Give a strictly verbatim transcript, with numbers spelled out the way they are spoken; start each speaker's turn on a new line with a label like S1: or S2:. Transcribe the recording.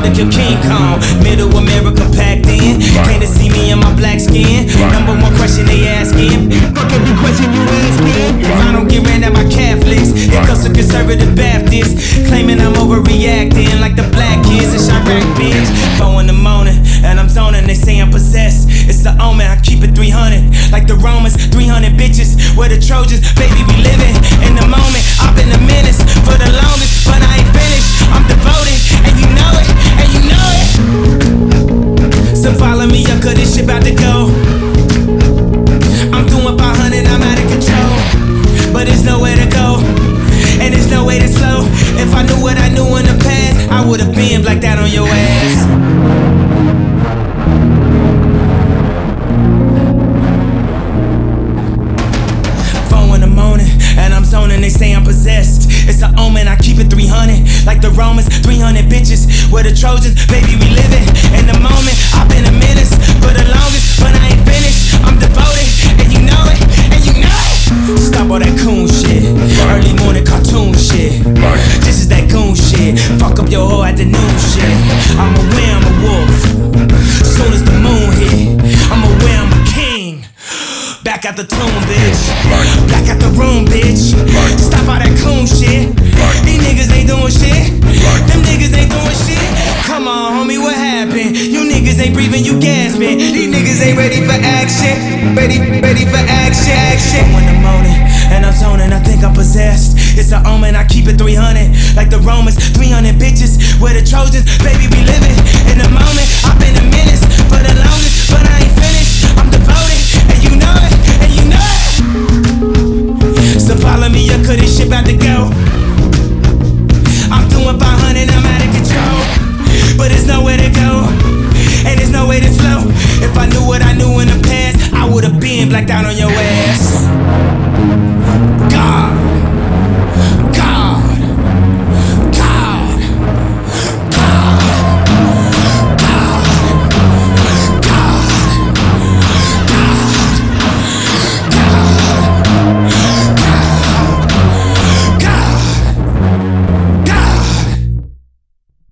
S1: to kill King Kong. Middle America packed in. Came to see me in my black skin. Number one question they asking. Fuck every question you asking. If I don't get ran at my Catholics, it goes to conservative Baptists, claiming I'm overreacting like the black kids in Chirac, bitch. Four in the morning and I'm zoning. They say I'm possessed. It's the omen. I keep it three hundred like the Romans. three hundred bitches. We're the Trojans. Baby, we living in the moment. I've been a menace for the longest, but I ain't finished. I'm devoted, and you know it, and you know it. So follow me up, cause this shit about to go. I'm doing five hundred, I'm out of control. But there's nowhere to go, and there's no way to slow. If I knew what I knew in the past, I would've been like that on your ass. They say I'm possessed. It's an omen, I keep it three hundred like the Romans, three hundred bitches. We're the Trojans, baby, we living in the moment. I've been a menace for the longest, but I ain't finished. I'm devoted, and you know it, and you know it. Stop all that coon shit, early morning cartoon shit. This is that goon shit, fuck up your whole afternoon shit. I'm aware I'm a wolf, soon as the moon hit. I'm aware I'm a king. Back out the tomb, bitch. Back out the room, bitch. Stop all that coon shit. These niggas ain't doing shit. Them niggas ain't doing shit. Come on, homie, what happened? You niggas ain't breathing, you gasping. These niggas ain't ready for action. Ready, ready for action, action. I'm in the morning and I'm zoning. I think I'm possessed. It's an omen. I keep it three hundred like the Romans. three hundred bitches. We're the Trojans. Baby, we living in the moment. I've been a menace for the longest, but I ain't finished. I'm devoted, and you know it. And you know it. So follow me up, cause this shit about to go. I'm doing five hundred, I'm out of control. But there's nowhere to go, and there's no way to slow. If I knew what I knew in the past, I would've been blacked out on your ass.